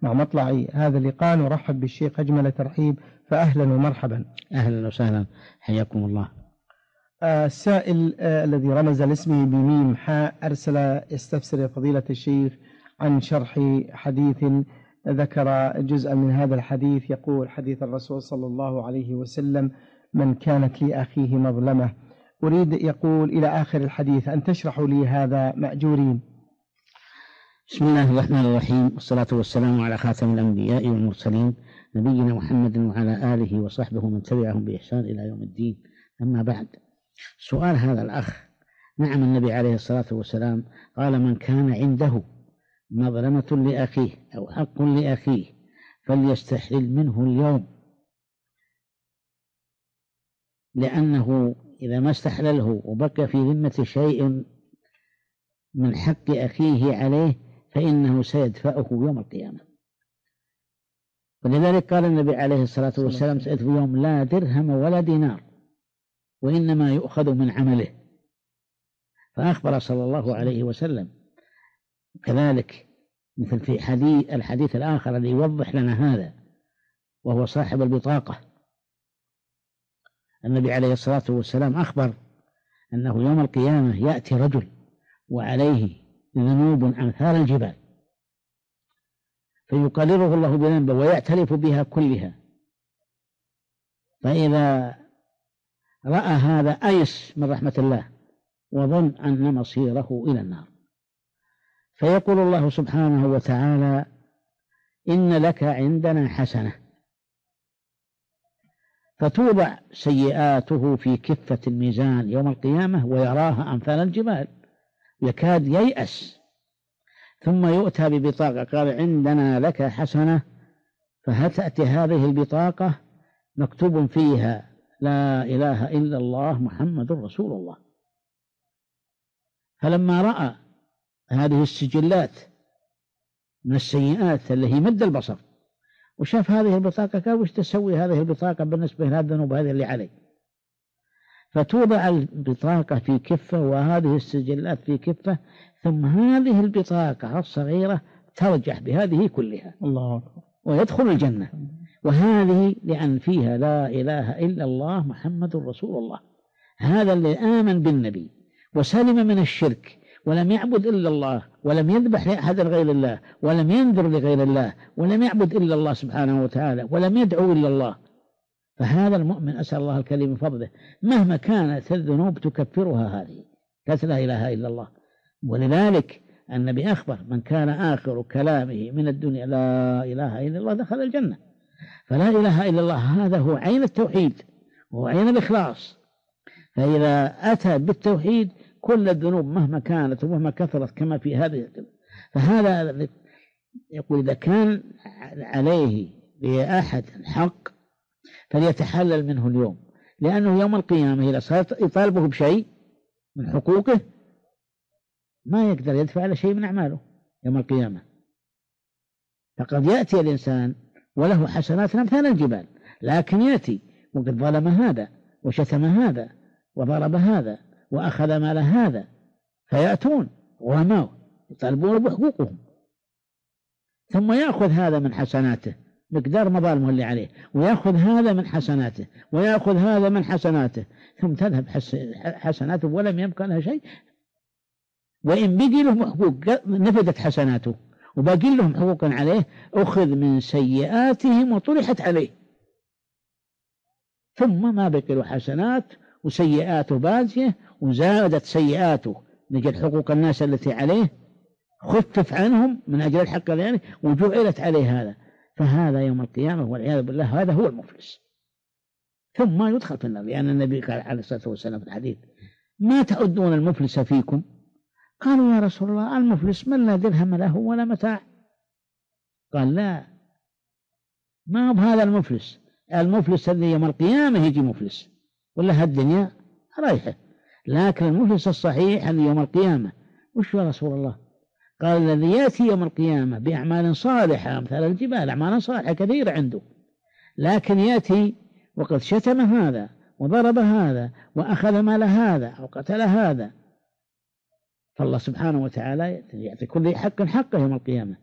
مع مطلع هذا اللقاء نرحب بالشيخ أجمل ترحيب، فأهلا ومرحبا. أهلا وسهلا، حياكم الله. السائل الذي رمز لاسمه بميم حاء أرسل يستفسر فضيلة الشيخ عن شرح حديث ذكر جزءا من هذا الحديث، يقول: حديث الرسول صلى الله عليه وسلم: من كانت لأخيه مظلمة. أريد، يقول، إلى آخر الحديث أن تشرحوا لي هذا مأجورين. بسم الله الرحمن الرحيم، والصلاة والسلام على خاتم الأنبياء والمرسلين نبينا محمد وعلى آله وصحبه ومن تبعهم بإحسان إلى يوم الدين. أما بعد، سؤال هذا الأخ: نعم، النبي عليه الصلاة والسلام قال: من كان عنده مظلمة لأخيه أو حق لأخيه فليستحلل منه اليوم، لأنه إذا ما استحلله وبقى في ذمة شيء من حق أخيه عليه فإنه سيدفعه يوم القيامة. ولذلك قال النبي عليه الصلاة والسلام: سيأتي يوم لا درهم ولا دينار وإنما يؤخذ من عمله. فأخبر صلى الله عليه وسلم كذلك، مثل في الحديث الآخر الذي يوضح لنا هذا، وهو صاحب البطاقة. النبي عليه الصلاة والسلام أخبر أنه يوم القيامة يأتي رجل وعليه ذنوب أمثال الجبال، فيقرره الله بذنبه ويعترف بها كلها، فإذا رأى هذا أيس من رحمة الله وظن أن مصيره إلى النار، فيقول الله سبحانه وتعالى: إن لك عندنا حسنة، فتوضع سيئاته في كفة الميزان يوم القيامة ويراها أمثال الجبال، يكاد ييأس، ثم يؤتى ببطاقة قال: عندنا لك حسنة، فتأتي هذه البطاقة مكتوب فيها: لا إله إلا الله محمد رسول الله. فلما رأى هذه السجلات من السيئات اللي هي مد البصر وشاف هذه البطاقة قال: وش تسوي هذه البطاقة بالنسبة لهذه الذنوب هذه اللي علي؟ فتوضع البطاقة في كفة وهذه السجلات في كفة، ثم هذه البطاقة الصغيرة ترجح بهذه كلها الله أكبر ويدخل الجنة. وهذه لأن فيها لا إله إلا الله محمد رسول الله. هذا اللي آمن بالنبي وسلم من الشرك ولم يعبد إلا الله ولم يذبح لأحد غير الله ولم ينذر لغير الله ولم يعبد إلا الله سبحانه وتعالى ولم يدعو إلا الله، فهذا المؤمن أسأل الله الكريم من فضله مهما كانت الذنوب تكفرها هذه، قالت لا إله إلا الله. ولذلك النبي أخبر: من كان آخر كلامه من الدنيا لا إله إلا الله دخل الجنة. فلا إله إلا الله هذا هو عين التوحيد وهو عين الإخلاص، فإذا أتى بالتوحيد كل الذنوب مهما كانت ومهما كثرت كما في هذه. فهذا يقول: إذا كان عليه لأحد حق فليتحلل منه اليوم، لأنه يوم القيامة إذا صار يطالبه بشيء من حقوقه ما يقدر يدفع له شيء من أعماله يوم القيامة. فقد يأتي الإنسان وله حسنات أمثال الجبال، لكن يأتي وقد ظلم هذا وشتم هذا وضرب هذا وأخذ مال هذا، فيأتون غرماء يطالبون بحقوقهم، ثم يأخذ هذا من حسناته مقدار مظالمه اللي عليه، ويأخذ هذا من حسناته ويأخذ هذا من حسناته، ثم تذهب حسناته ولم يبقى لها شيء. وإن بقي لهم حقوق نفدت حسناته وباقي لهم حقوق عليه، أخذ من سيئاتهم وطرحت عليه، ثم ما بقي له حسنات وسيئاته باقية، وزادت سيئاته لأجل حقوق الناس التي عليه، خفف عنهم من أجل الحق يعني وجعلت عليه هذا. فهذا يوم القيامة والعياذ بالله هذا هو المفلس، ثم يدخل في النار. لأن النبي قال عليه الصلاة والسلام في الحديث: ما تعدون المفلس فيكم؟ قالوا: يا رسول الله المفلس من لا درهم له ولا متاع. قال: لا، ما هو هذا المفلس. المفلس الذي يوم القيامة يجي مفلس ولا هالدنيا رايحة، لكن المفلس الصحيح الذي يوم القيامة وش يا رسول الله؟ قال: الذي يأتي يوم القيامة بأعمال صالحة أمثال الجبال، أعمال صالحة كثيرة عنده، لكن يأتي وقد شتم هذا وضرب هذا وأخذ مال هذا أو قتل هذا، فالله سبحانه وتعالى يعطي كل حق حقه يوم القيامة.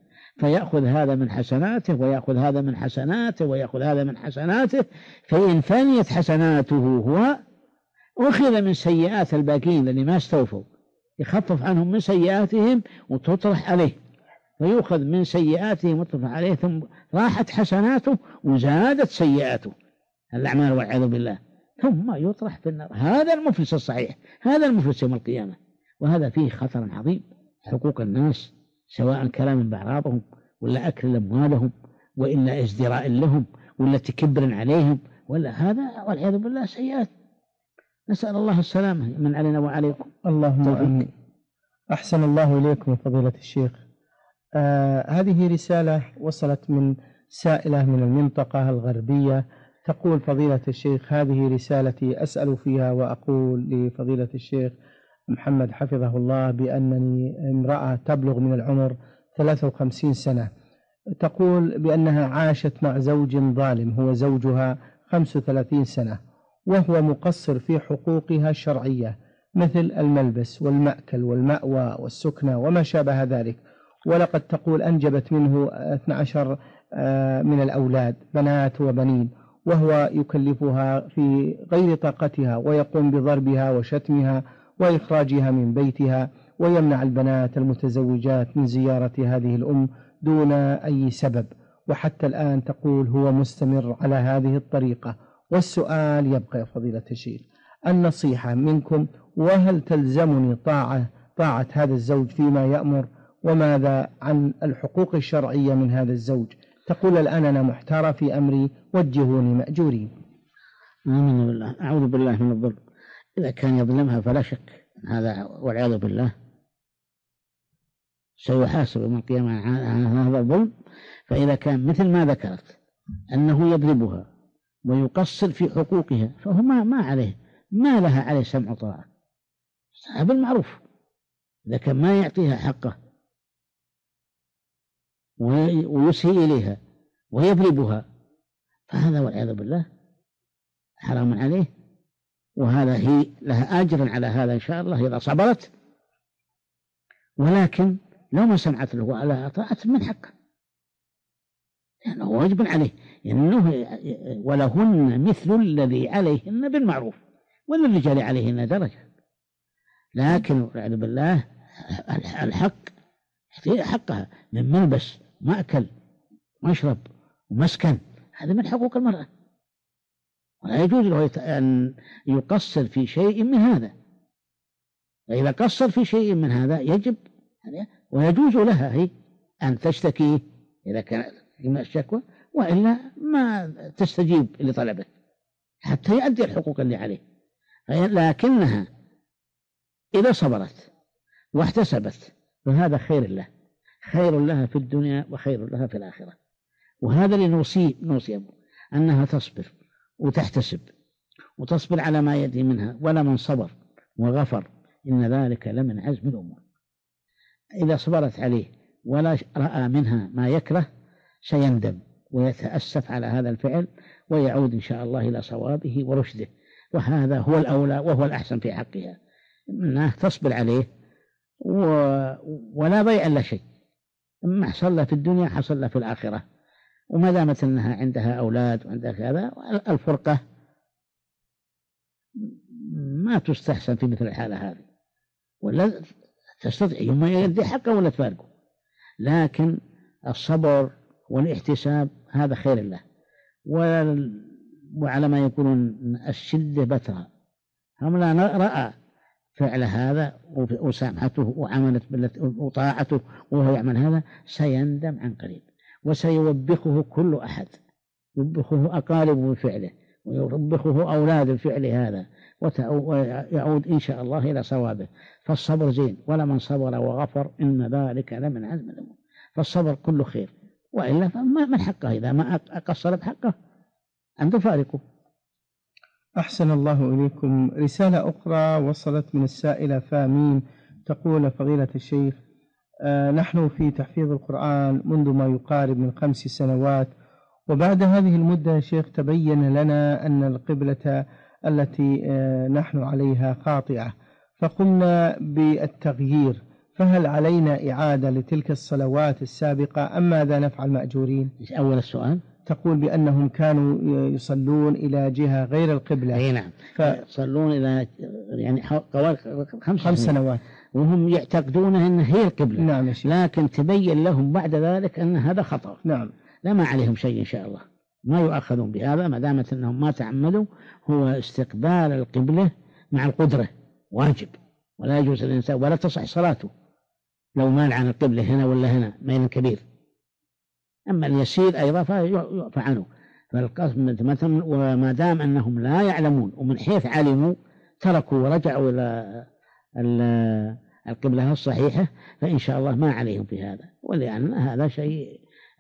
فيأخذ هذا من حسناته ويأخذ هذا من حسناته ويأخذ هذا من حسناته، فإن فنيت حسناته هو أخذ من سيئات الباقين اللي ما استوفوا، يخفف عنهم من سيئاتهم وتطرح عليه، فيؤخذ من سيئاتهم وتطرح عليه، ثم راحت حسناته وزادت سيئاته الأعمال والعياذ بالله، ثم يطرح في النار. هذا المفلس الصحيح، هذا المفلس يوم القيامة. وهذا فيه خطر عظيم، حقوق الناس سواء كلام بأعراضهم ولا أكل أموالهم وإلا ازدراء لهم ولا تكبر عليهم، ولا هذا والعياذ بالله سيئات. نسأل الله السلامة من علينا وعليكم. اللهم آمين. أحسن الله إليكم فضيلة الشيخ. هذه رسالة وصلت من سائلة من المنطقة الغربية، تقول: فضيلة الشيخ، هذه رسالتي أسأل فيها وأقول لفضيلة الشيخ محمد حفظه الله بأنني امرأة تبلغ من العمر 53 سنة، تقول بأنها عاشت مع زوج ظالم هو زوجها 35 سنة، وهو مقصر في حقوقها الشرعية مثل الملبس والمأكل والمأوى والسكنى وما شابه ذلك، ولقد تقول أنجبت منه 12 من الأولاد بنات وبنين، وهو يكلفها في غير طاقتها ويقوم بضربها وشتمها وإخراجها من بيتها، ويمنع البنات المتزوجات من زيارة هذه الأم دون أي سبب، وحتى الآن تقول هو مستمر على هذه الطريقة. والسؤال يبقى يا فضيلة الشيخ، النصيحة منكم، وهل تلزمني طاعة هذا الزوج فيما يأمر؟ وماذا عن الحقوق الشرعية من هذا الزوج؟ تقول الآن أنا محتارة في أمري، وجهوني مأجورين. آمين بالله، أعوذ بالله من الظلم. إذا كان يظلمها فلا شك هذا والعياذ بالله سيحاسب يوم القيامة عن هذا الظلم. فإذا كان مثل ما ذكرت أنه يضربها ويقصر في حقوقها، فهو ما عليه، ما لها عليه سمع وطاعة، هذا بالمعروف. إذا كان ما يعطيها حقه ويسيء إليها ويضربها، فهذا والعياذ بالله حرام عليه، وهذا هي لها أجر على هذا إن شاء الله إذا صبرت. ولكن لو ما سمعت له ولا أطاعت من حقه، لأنه واجب عليه، إنه ولهن مثل الذي عليهن بالمعروف وللرجال عليهن درجة. لكن والعياذ بالله الحق حقها من ملبس مأكل مشرب ومسكن، هذا من حقوق المرأة، ولا يجوز له أن يقصر في شيء من هذا. فإذا قصر في شيء من هذا يجب ويجوز لها هي أن تشتكي إذا كانت الشكوى، وإلا ما تستجيب لطلبه حتى يؤدي الحقوق اللي عليه. لكنها إذا صبرت واحتسبت فهذا خير له، خير لها في الدنيا وخير لها في الآخرة. وهذا اللي نوصي أنها تصبر وتحتسب وتصبر على ما يأتي منها، ولا من صبر وغفر إن ذلك لمن عزم الأمور. إذا صبرت عليه ولا رأى منها ما يكره سيندم ويتأسف على هذا الفعل، ويعود إن شاء الله إلى صوابه ورشده. وهذا هو الأولى وهو الأحسن في حقها، أنها تصبر عليه ولا ضيع إلا شيء، ما حصل له في الدنيا حصل له في الآخرة. وما دامت أنها عندها أولاد وعندها كذا، الفرقة ما تستحسن في مثل الحالة هذه، ولا تستطيع يوم يدي حقه ولا تفارقه. لكن الصبر والاحتساب هذا خير له، وعلى ما يكون الشدة بترها. هم لا رأى فعل هذا وسامحته وعملت وطاعته وهو يعمل هذا سيندم عن قريب، وسيوبخه كل أحد، يوبخه أقاربه بفعله ويوبخه أولاد بفعل هذا، ويعود إن شاء الله إلى صوابه. فالصبر زين، ولمن صبر وغفر إن ذلك لمن عزم الأمور. فالصبر كله خير، وإلا فما من حقه إذا ما أقصر بحقه أن تفارقه. أحسن الله إليكم. رسالة أخرى وصلت من السائلة فامين، تقول: فضيلة الشيخ، نحن في تحفيظ القرآن منذ ما يقارب من 5 سنوات، وبعد هذه المدة يا شيخ تبين لنا أن القبلة التي نحن عليها خاطئة، فقمنا بالتغيير، فهل علينا إعادة لتلك الصلوات السابقة أم ماذا نفعل مأجورين؟ أول السؤال تقول بأنهم كانوا يصلون إلى جهة غير القبلة. أي نعم، يصلون إلى يعني خمس سنوات وهم يعتقدون أنها هي القبلة. نعم. لكن تبين لهم بعد ذلك أن هذا خطأ. نعم. لا ما عليهم شيء إن شاء الله، ما يؤاخذون بهذا ما دامت أنهم ما تعمدوا. هو استقبال القبلة مع القدرة واجب، ولا يجوز الإنسان ولا تصح صلاته لو مال عن القبلة هنا ولا هنا ميل كبير. أما اليسير أيضا فيعفى عنه. فالقسم مثلا وما دام أنهم لا يعلمون ومن حيث علموا تركوا ورجعوا إلى القبلة الصحيحة فإن شاء الله ما عليهم في هذا. ولأن هذا شيء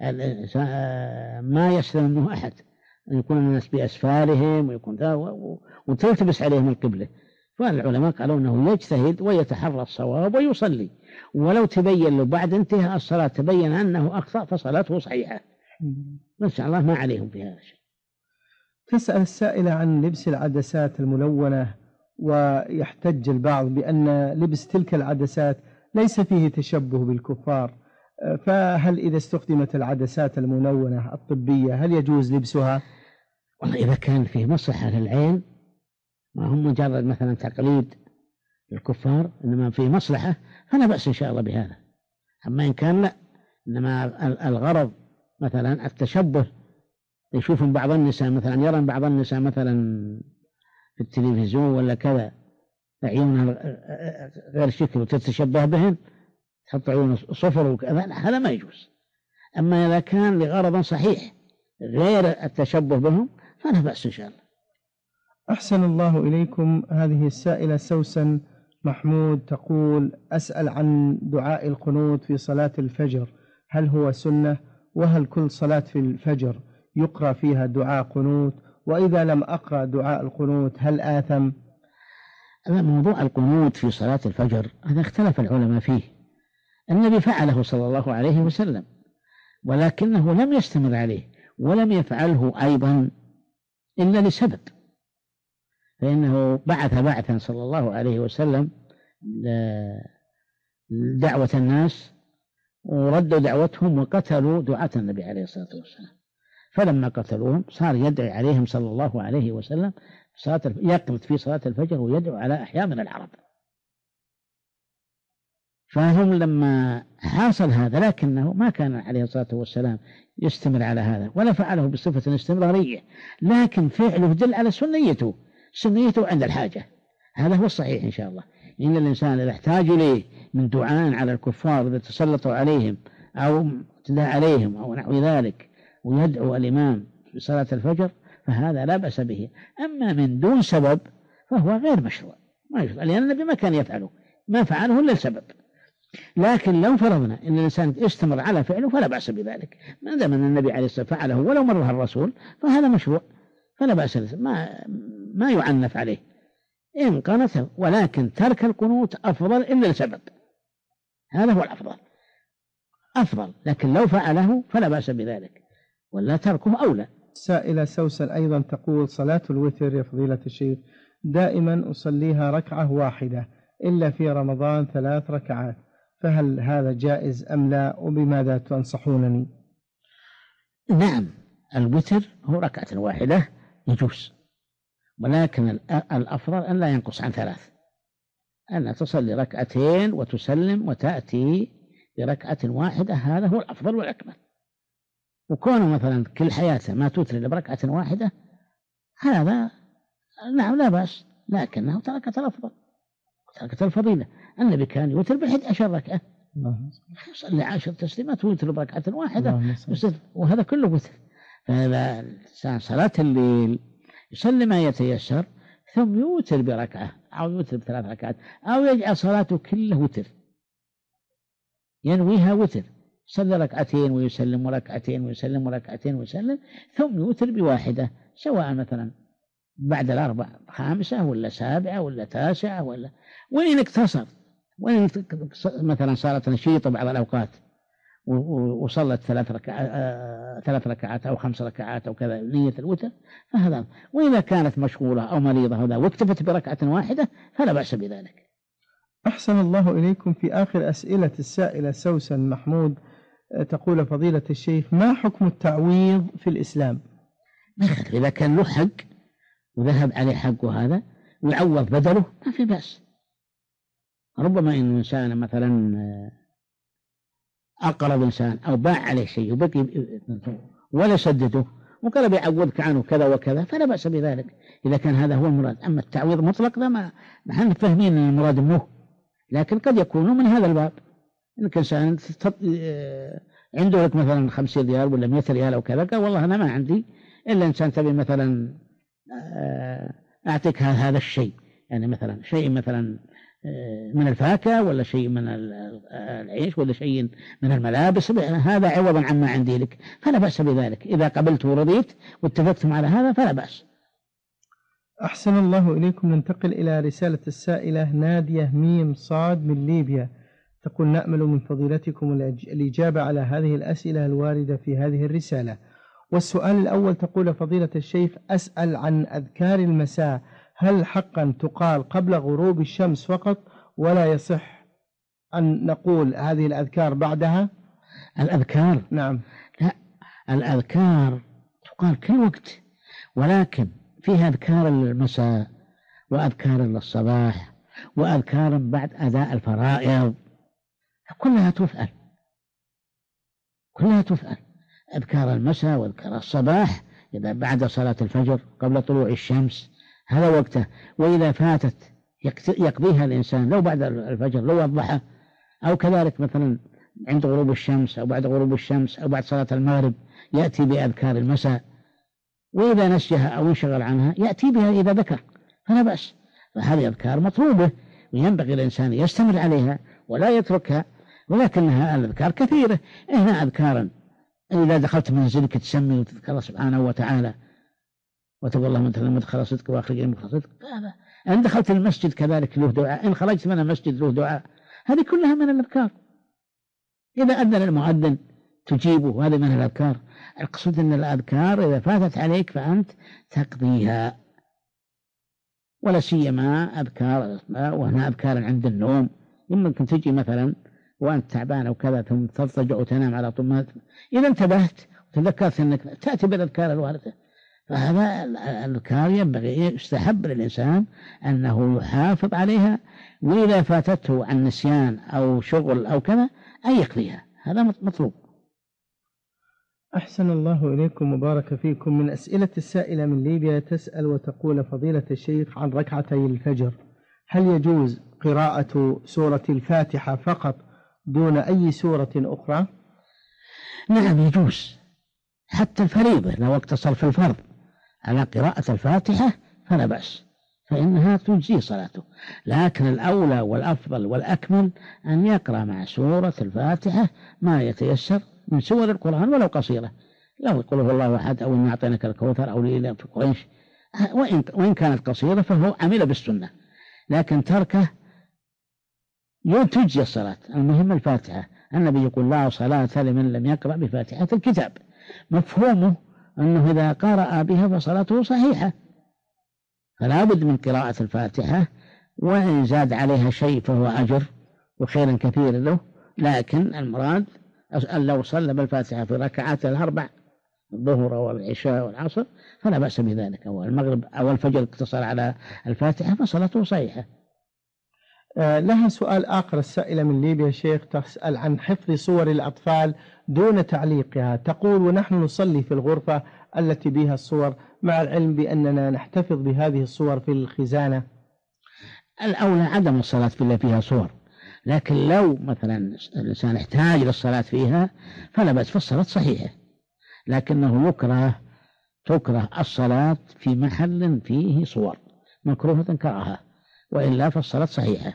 ما يسلم منه أحد، أن يكون الناس بأسفارهم ويكون وتلتبس عليهم القبلة. فالعلماء قالوا أنه يجتهد ويتحرى الصواب ويصلي، ولو تبين له بعد انتهاء الصلاة تبين أنه أخطأ فصلاته صحيحة. إن شاء الله ما عليهم في هذا الشيء. تسأل السائلة عن لبس العدسات الملونة، ويحتج البعض بأن لبس تلك العدسات ليس فيه تشبه بالكفار، فهل إذا استخدمت العدسات الملونة الطبية هل يجوز لبسها؟ والله إذا كان فيه مصلحة للعين ما هم مجرد مثلا تقليد الكفار، إنما فيه مصلحة فلا بأس إن شاء الله بهذا. أما إن كان لا، إنما الغرض مثلا التشبه، يشوفون بعض النساء مثلا يرى بعض النساء مثلا في التلفزيون ولا كذا عيونها غير شكل وتتشبه بهم، تحط عيون صفر وكذا، هذا ما يجوز. أما إذا كان لغرض صحيح غير التشبه بهم فلا بأس إن شاء الله. أحسن الله إليكم. هذه السائلة سوسن محمود تقول: أسأل عن دعاء القنوت في صلاة الفجر، هل هو سنة؟ وهل كل صلاة في الفجر يقرأ فيها دعاء قنوت؟ وإذا لم أقرأ دعاء القنوت هل آثم؟ موضوع القنوت في صلاة الفجر هذا اختلف العلماء فيه. النبي فعله صلى الله عليه وسلم، ولكنه لم يستمر عليه ولم يفعله أيضا إلا لسبب، فإنه بعث بعثا صلى الله عليه وسلم دعوة الناس وردوا دعوتهم وقتلوا دعاة النبي عليه الصلاة والسلام. فلما قتلوهم صار يدعي عليهم صلى الله عليه وسلم يقنط في صلاة الفجر ويدعو على أحياء من العرب. فهم لما حاصل هذا، لكنه ما كان عليه الصلاة والسلام يستمر على هذا ولا فعله بصفة استمرارية، لكن فعله يدل على سنيته عند الحاجة. هذا هو الصحيح إن شاء الله. إن الإنسان إذا احتاج إليه من دعاء على الكفار إذا تسلطوا عليهم أو اعتدى عليهم أو نحو ذلك ويدعو الإمام في صلاة الفجر فهذا لا بأس به. أما من دون سبب فهو غير مشروع، لأن النبي ما كان يفعله، ما فعله إلا لسبب. لكن لو فرضنا أن الإنسان يستمر على فعله فلا بأس بذلك، ما دام أن النبي عليه الصلاة والسلام فعله ولو مرها الرسول فهذا مشروع فلا بأس، ما يعنف عليه إن قنته. ولكن ترك القنوت أفضل إلا لسبب، هذا هو الأفضل أفضل، لكن لو فعله فلا بأس بذلك ولا تركه أولى. سائلة سوسن أيضا تقول: صلاة الوتر يا فضيلة الشيخ دائما أصليها ركعة واحدة إلا في رمضان 3 ركعات، فهل هذا جائز أم لا؟ وبماذا تنصحونني؟ نعم، الوتر هو ركعة واحدة يجوز، ولكن الأفضل أن لا ينقص عن 3، أن تصلي ركعتين وتسلم وتأتي بركعة واحدة، هذا هو الأفضل والأكمل. وكونه مثلا كل حياته ما توتر إلا بركعة واحدة هذا نعم لا بأس، لكنه تركت الأفضل تركت الفضيلة. النبي كان يوتر ب11 ركعة، يصلي 10 تسليمات ويوتر بركعة واحدة، وهذا كله وتر. فهذا صلاة الليل يصلي ما يتيسر ثم يوتر بركعة أو يوتر ب3 ركعات، أو يجعل صلاته كله وتر ينويها وتر، صلى ركعتين ويسلم وركعتين ويسلم وركعتين ويسلم ثم يوتر بواحدة، سواء مثلا بعد 4 5 ولا 7 ولا 9 وإن اقتصر، وإن مثلا صارت نشيطة بعض الأوقات وصلت 3 ركعات أو 5 ركعات أو كذا نية الوتر فهذا. وإذا كانت مشغولة أو مريضة واكتفت بركعة واحدة فلا بأس بذلك. أحسن الله إليكم. في آخر أسئلة السائلة سوسن محمود تقول فضيلة الشيخ: ما حكم التعويض في الإسلام؟ إذا كان له حق وذهب عليه حقه هذا ويعوض بدله ما في بأس. ربما إن إنسان مثلا أقرض إنسان أو باع عليه شيء وبقي ولا سدده وقال بيعوضك عنه كذا وكذا فلا بأس بذلك إذا كان هذا هو المراد. أما التعويض مطلق ذا ما نحن فاهمين أن المراد منه، لكن قد يكون من هذا الباب إنك إنسان عنده لك مثلا 50 ريال ولا 100 ريال أو كذا، قال والله أنا ما عندي إلا إنسان تبي مثلا أعطيك هذا الشيء، يعني مثلا شيء مثلا من الفاكهة ولا شيء من العيش ولا شيء من الملابس، هذا عوضا عما عندي لك فلا بأس بذلك. إذا قبلت ورضيت واتفقتم على هذا فلا بأس. أحسن الله إليكم. ننتقل إلى رسالة السائلة نادية ميم صاد من ليبيا، تقول: نأمل من فضيلتكم الإجابة على هذه الأسئلة الواردة في هذه الرسالة. والسؤال الأول تقول: فضيلة الشيخ، أسأل عن أذكار المساء، هل حقا تقال قبل غروب الشمس فقط ولا يصح أن نقول هذه الأذكار بعدها؟ الأذكار نعم. لا، الأذكار تقال كل وقت، ولكن فيها أذكار المساء وأذكار الصباح وأذكار بعد أداء الفرائض، كلها تفعل أذكار المساء وأذكار الصباح إذا بعد صلاة الفجر قبل طلوع الشمس هذا وقته، وإذا فاتت يقضيها الإنسان لو بعد الفجر لو الضحى، أو كذلك مثلا عند غروب الشمس أو بعد غروب الشمس أو بعد صلاة المغرب يأتي بأذكار المساء، وإذا نسيها أو انشغل عنها يأتي بها إذا ذكر فلا بأس. فهذه أذكار مطلوبة وينبغي الإنسان يستمر عليها ولا يتركها، ولكنها الأذكار كثيرة. هنا أذكارا إذا دخلت منزلك تسمي وتذكر سبحانه وتعالى وتقول اللهم أنت مدخل صدق وأخرجني مدخل صدق، إن دخلت المسجد كذلك له دعاء، إن خرجت من المسجد له دعاء، هذه كلها من الأذكار. إذا أذن المؤذن تجيبه، هذه من الأذكار. القصد أن الأذكار إذا فاتت عليك فأنت تقضيها، ولا سيما أذكار وهنا أذكار عند النوم، يمكن تجي مثلا وأنت تعبان أو كذا ثم تضطجع وتنام على طول، إذا انتبهت وتذكرت أنك تأتي بالأذكار الواردة. فهذا الأذكار ينبغي يستحب للإنسان أنه يحافظ عليها، وإذا فاتته عن نسيان أو شغل أو كذا أن يقضيها، هذا مطلوب. أحسن الله إليكم وبارك فيكم. من أسئلة السائلة من ليبيا تسأل وتقول: فضيلة الشيخ، عن ركعتي الفجر هل يجوز قراءة سورة الفاتحة فقط دون أي سورة أخرى؟ نعم يجوز، حتى الفريضة لو اقتصر في الفرض على قراءة الفاتحة فلا بأس، فإنها تجزي صلاته، لكن الأولى والأفضل والأكمل أن يقرأ مع سورة الفاتحة ما يتيسر من سور القرآن ولو قصيرة، لو يقول هو الله أحد أو إن أعطيناك الكوثر أو لإله في قريش، وإن كانت قصيرة فهو عمل بالسنة، لكن تركه تجزي الصلاة. المهم الفاتحة، النبي يقول: لا صلاة لمن لم يقرأ بفاتحة الكتاب، مفهومه أنه إذا قرأ بها فصلاته صحيحة، فلا بد من قراءة الفاتحة، وإن زاد عليها شيء فهو أجر وخير كثير له، لكن المراد أن لو صلى بالفاتحة في ركعات الأربع الظهر والعشاء والعصر فلا بأس بذلك، أو المغرب أو الفجر اقتصر على الفاتحة فصلاته صحيحة. لها سؤال آخر السائلة من ليبيا شيخ، تسأل عن حفظ صور الأطفال دون تعليقها، تقول: ونحن نصلي في الغرفة التي بها الصور مع العلم بأننا نحتفظ بهذه الصور في الخزانة. الأولى عدم الصلاة في فيها صور، لكن لو مثلا الإنسان احتاج للصلاة فيها فلا بأس، فالصلاة صحيحة، لكنه تكره الصلاة في محل فيه صور، مكروهة كراهة، وإلا فالصلاة صحيحة.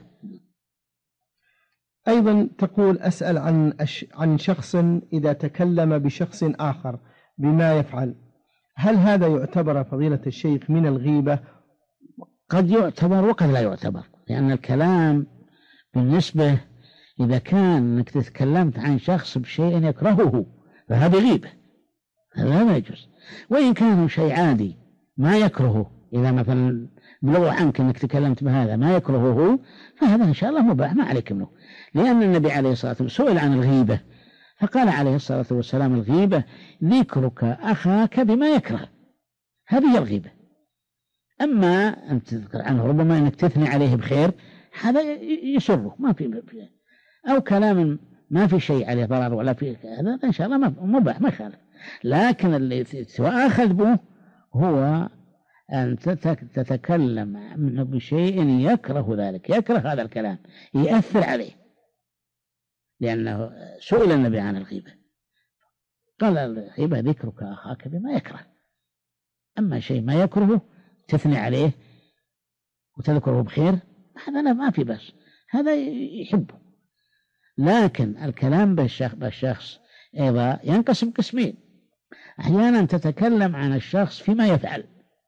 أيضا تقول: أسأل عن شخص إذا تكلم بشخص آخر بما يفعل، هل هذا يعتبر فضيلة الشيخ من الغيبة؟ قد يعتبر وقد لا يعتبر، لأن الكلام بالنسبة إذا كان أنك تتكلمت عن شخص بشيء يكرهه فهذا غيبة، هذا لا يجوز. وإن كان شيء عادي ما يكرهه إذا مثلا بلغوا عنك أنك تكلمت بهذا ما يكرهه فهذا إن شاء الله مباح ما عليك منه، لأن النبي عليه الصلاة والسلام سئل عن الغيبة فقال عليه الصلاة والسلام الغيبة ذكرك أخاك بما يكره، هذه هي الغيبة. أما أن تذكر عنه ربما أنك تثني عليه بخير هذا يسره ما في، أو كلام ما في شيء عليه ضرر ولا في هذا إن شاء الله مباح ما يخالف. لكن اللي تؤاخذ به هو أن تتكلم منه بشيء يكره ذلك، يكره هذا الكلام يأثر عليه، لأنه سئل النبي عن الغيبة قال الغيبة ذكرك أخاك بما يكره. أما شيء ما يكرهه تثني عليه وتذكره بخير هذا لا ما في بس، هذا يحبه. لكن الكلام بالشخص أيضا ينقسم قسمين، أحيانا تتكلم عن الشخص فيما يفعل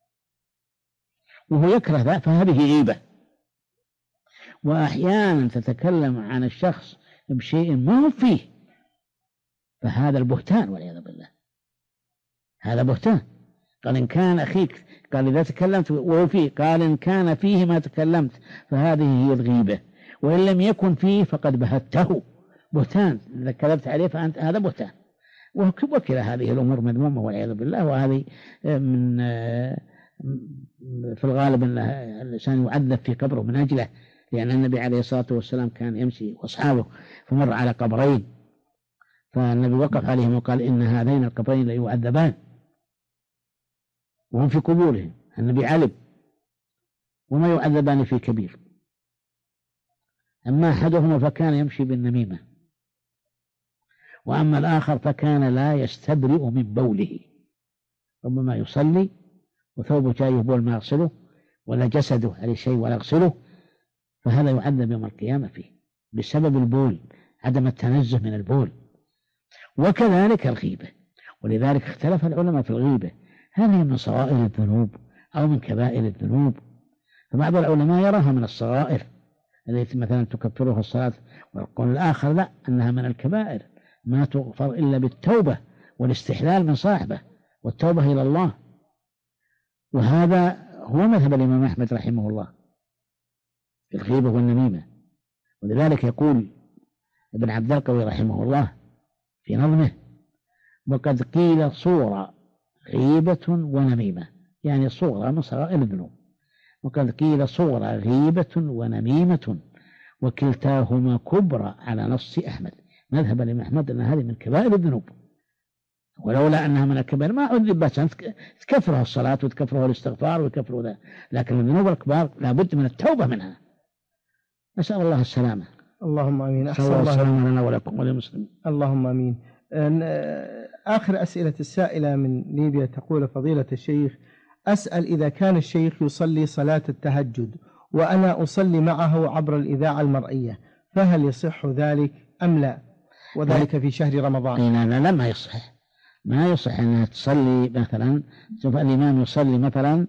وهو يكره ذا فهذه غيبة، وأحيانا تتكلم عن الشخص بشيء ما هو فيه فهذا البهتان والعياذ بالله، هذا بهتان. قال إن كان أخيك، قال إذا تكلمت وهو فيه، قال إن كان فيه ما تكلمت فهذه هي الغيبة، وإن لم يكن فيه فقد بهته، بهتان إذا كذبت عليه فأنت هذا بهتان. وكلا هذه الأمور مذمومة والعياذ بالله، وهذه من في الغالب أن الإنسان يعذب في قبره من أجله، لأن النبي عليه الصلاة والسلام كان يمشي وأصحابه فمر على قبرين فالنبي وقف عليهم وقال إن هذين القبرين ليعذبان وهم في قبورهم، النبي علم وما يعذبان في كبير. أما أحدهما فكان يمشي بالنميمة، وأما الآخر فكان لا يستبرئ من بوله، ربما يصلي وثوبه جاي بول ما يغسله ولا جسده عليه شيء ولا يغسله، فهذا يعذب يوم القيامة فيه بسبب البول، عدم التنزه من البول. وكذلك الغيبة، ولذلك اختلف العلماء في الغيبة هل هي من صغائر الذنوب أو من كبائر الذنوب. فبعض العلماء يراها من الصغائر التي مثلا تكفرها الصلاة، والقول الآخر لا، أنها من الكبائر ما تغفر إلا بالتوبة والاستحلال من صاحبه والتوبة إلى الله. وهذا هو مذهب الإمام أحمد رحمه الله في الغيبة والنميمة. ولذلك يقول ابن عبد القوي رحمه الله في نظمه وقد قيل صورة غيبة ونميمة، يعني صورة من صغائر الذنوب، وقد قيل صورة غيبة ونميمة وكلتاهما كبرى على نص أحمد. مذهب الإمام أحمد أن هذه من كبائر الذنوب، ولولا أنها من الكبائر ما عذب بس تكفرها الصلاة وتكفرها الاستغفار وتكفرها ذا، لكن الذنوب الكبار لابد من التوبة منها. نسأل الله السلامة. اللهم آمين. أحسن الله السلامة لنا ولكم وللمسلمين. اللهم آمين. آخر أسئلة السائلة من ليبيا تقول فضيلة الشيخ أسأل إذا كان الشيخ يصلي صلاة التهجد وأنا أصلي معه عبر الإذاعة المرئية فهل يصح ذلك أم لا، وذلك في شهر رمضان؟ لا ما يصح، ما يصح أنها تصلي مثلا، شوف الإمام يصلي مثلا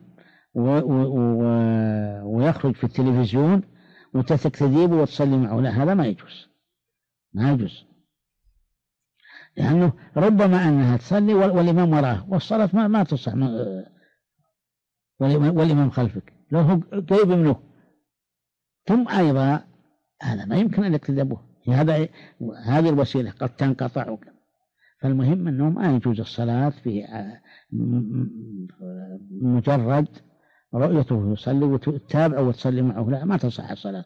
ويخرج في التلفزيون وتستجيب وتصلي معه، لا هذا ما يجوز، ما يجوز، لأنه ربما أنها تصلي والإمام وراءه والصلاة ما تصح والإمام خلفك لو هو قريب منه، ثم أيضا هذا ما يمكن أن يكتذبه، هذه الوسيلة قد تنقطع. فالمهم أنه ما يجوز الصلاة في مجرد رؤيته يصلي وتتابع وتصلي معه، لا ما تصح الصلاة.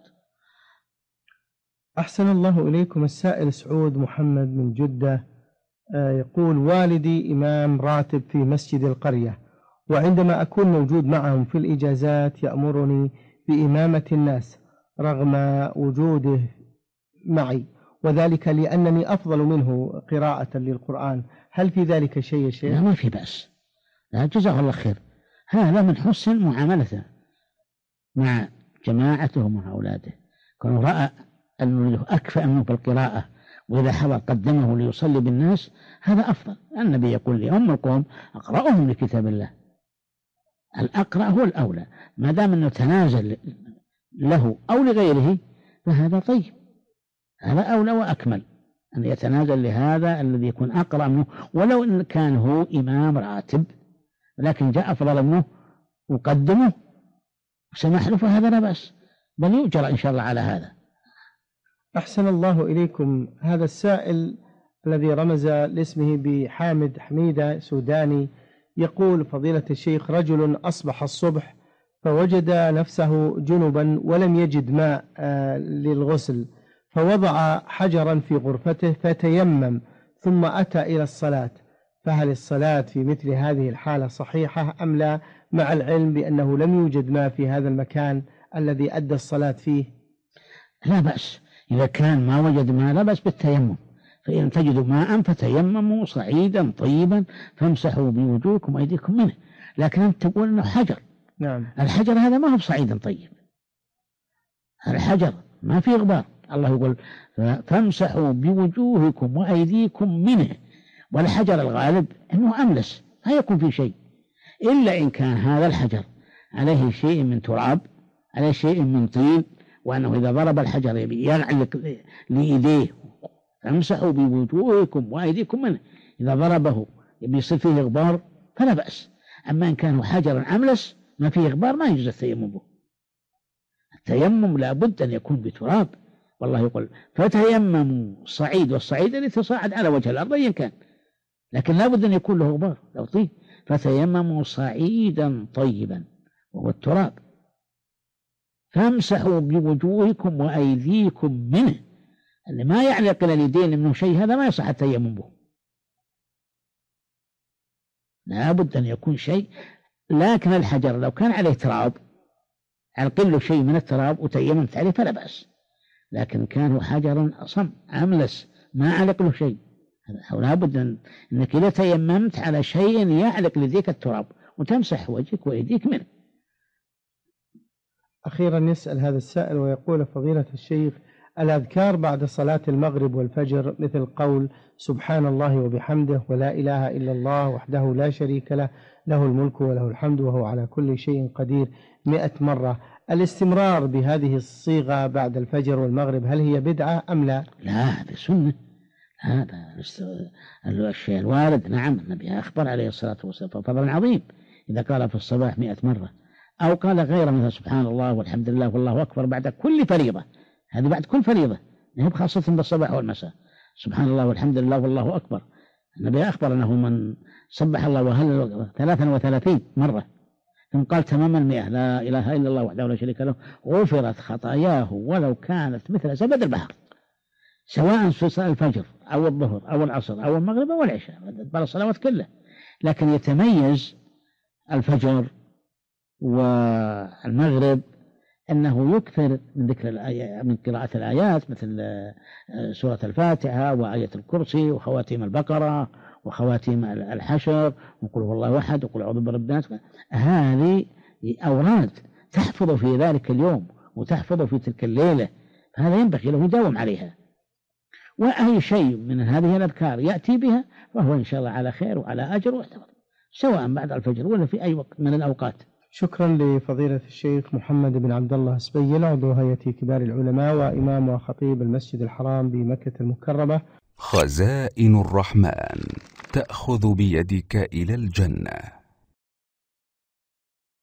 أحسن الله إليكم. السائل سعود محمد من جدة يقول والدي إمام راتب في مسجد القرية، وعندما أكون موجود معهم في الإجازات يأمرني بإمامة الناس رغم وجوده معي، وذلك لأنني أفضل منه قراءة للقرآن، هل في ذلك شيء يا شيخ؟ لا ما في بأس، لا جزاه الله خير، هذا من حسن معاملته مع جماعته ومع أولاده، كونه رأى أنه أكفأ منه في القراءة وإذا حضر قدمه ليصلي بالناس هذا أفضل. النبي يقول لأم القوم أقرأهم لكتاب الله، الأقرأ هو الأولى، ما دام أنه تنازل له أو لغيره فهذا طيب، هذا أولى وأكمل أن يتنازل لهذا الذي يكون أقرأ منه، ولو إن كان هو إمام راتب لكن جاء أفضل منه وقدمه وسمح له فهذا لا بأس، بل يؤجر إن شاء الله على هذا. أحسن الله إليكم. هذا السائل الذي رمز لاسمه بحامد حميدة سوداني يقول: فضيلة الشيخ، رجل أصبح الصبح فوجد نفسه جنبا ولم يجد ماء للغسل، فوضع حجرا في غرفته فتيمم ثم أتى إلى الصلاة، فهل الصلاة في مثل هذه الحالة صحيحة أم لا، مع العلم بأنه لم يوجد ماء في هذا المكان الذي أدى الصلاة فيه؟ لا بأس، إذا كان ما وجد ماء لا بأس بالتيمم، فإن تجدوا ماء فتيمموا صعيدا طيبا فامسحوا بوجوهكم وأيديكم منه. لكن أنت تقول أنه حجر. نعم. الحجر هذا ما هو صعيدا طيب، الحجر ما فيه غبار. الله يقول فامسحوا بوجوهكم وأيديكم منه، والحجر الغالب أنه أملس لا يكون فيه شيء، إلا إن كان هذا الحجر عليه شيء من تراب، عليه شيء من طين، وأنه إذا ضرب الحجر يعلق لإيديه فامسحوا بوجوهكم وأيديكم منه، إذا ضربه يصير فيه غبار فلا بأس. أما إن كان حجر أملس ما فيه غبار ما يجوز التيمم به. التيمم لابد أن يكون بتراب، والله يقول فتيمموا صعيد، والصعيد اللي تصاعد على وجه الأرض أيا كان، لكن لابد أن يكون له غبار لو طين. فتيمموا صعيدا طيبا وهو التراب، فامسحوا بوجوهكم وأيديكم منه. اللي ما يعلق إلى اليدين منه شيء هذا ما يصح التيمم به، لابد أن يكون شيء. لكن الحجر لو كان عليه تراب علق له شيء من التراب وتيممت عليه فلا بأس، لكن كان حجرا أصم أملس ما علق له شيء، لابد أنك إذا تيممت على شيء يعلق لديك التراب وتمسح وجهك وأيديك منه. أخيرا يسأل هذا السائل ويقول: فضيلة الشيخ، الأذكار بعد صلاة المغرب والفجر مثل قول سبحان الله وبحمده ولا إله إلا الله وحده لا شريك له، له الملك وله الحمد وهو على كل شيء قدير 100 مرة، الاستمرار بهذه الصيغة بعد الفجر والمغرب هل هي بدعة أم لا؟ لا، هذا سنة، هذا الشيء الوارد. نعم، النبي أخبر عليه الصلاة والسلام فضل عظيم إذا قال في الصباح 100 مرة، أو قال غير مثل سبحان الله والحمد لله والله أكبر بعد كل فريضة. هذه بعد كل فريضة، ما هي خاصة بالصباح والمساء. سبحان الله والحمد لله والله أكبر، النبي أخبر أنه من سبح الله وهلل 33 مرة ثم قال تمام 100 لا إله إلا الله وحده لا شريك له غفرت خطاياه ولو كانت مثل زبد البحر، سواء في الفجر أو الظهر أو العصر أو المغرب أو العشاء، بل الصلوات كلها. لكن يتميز الفجر والمغرب أنه يكثر من ذكر من قراءة الآيات مثل سورة الفاتحة وآية الكرسي وخواتيم البقرة وخواتيم الحشر وقل هو الله أحد وقل أعوذ برب الناس. هذه أوراد تحفظ في ذلك اليوم وتحفظ في تلك الليلة، فهذا ينبغي له يداوم عليها. وأي شيء من هذه الأذكار يأتي بها فهو إن شاء الله على خير وعلى أجر واعتبار، سواء بعد الفجر ولا في أي وقت من الأوقات. شكرا لفضيلة الشيخ محمد بن عبد الله سبيل، عضو هيئة كبار العلماء وإمام وخطيب المسجد الحرام بمكة المكرمة. خزائن الرحمن تأخذ بيدك إلى الجنة.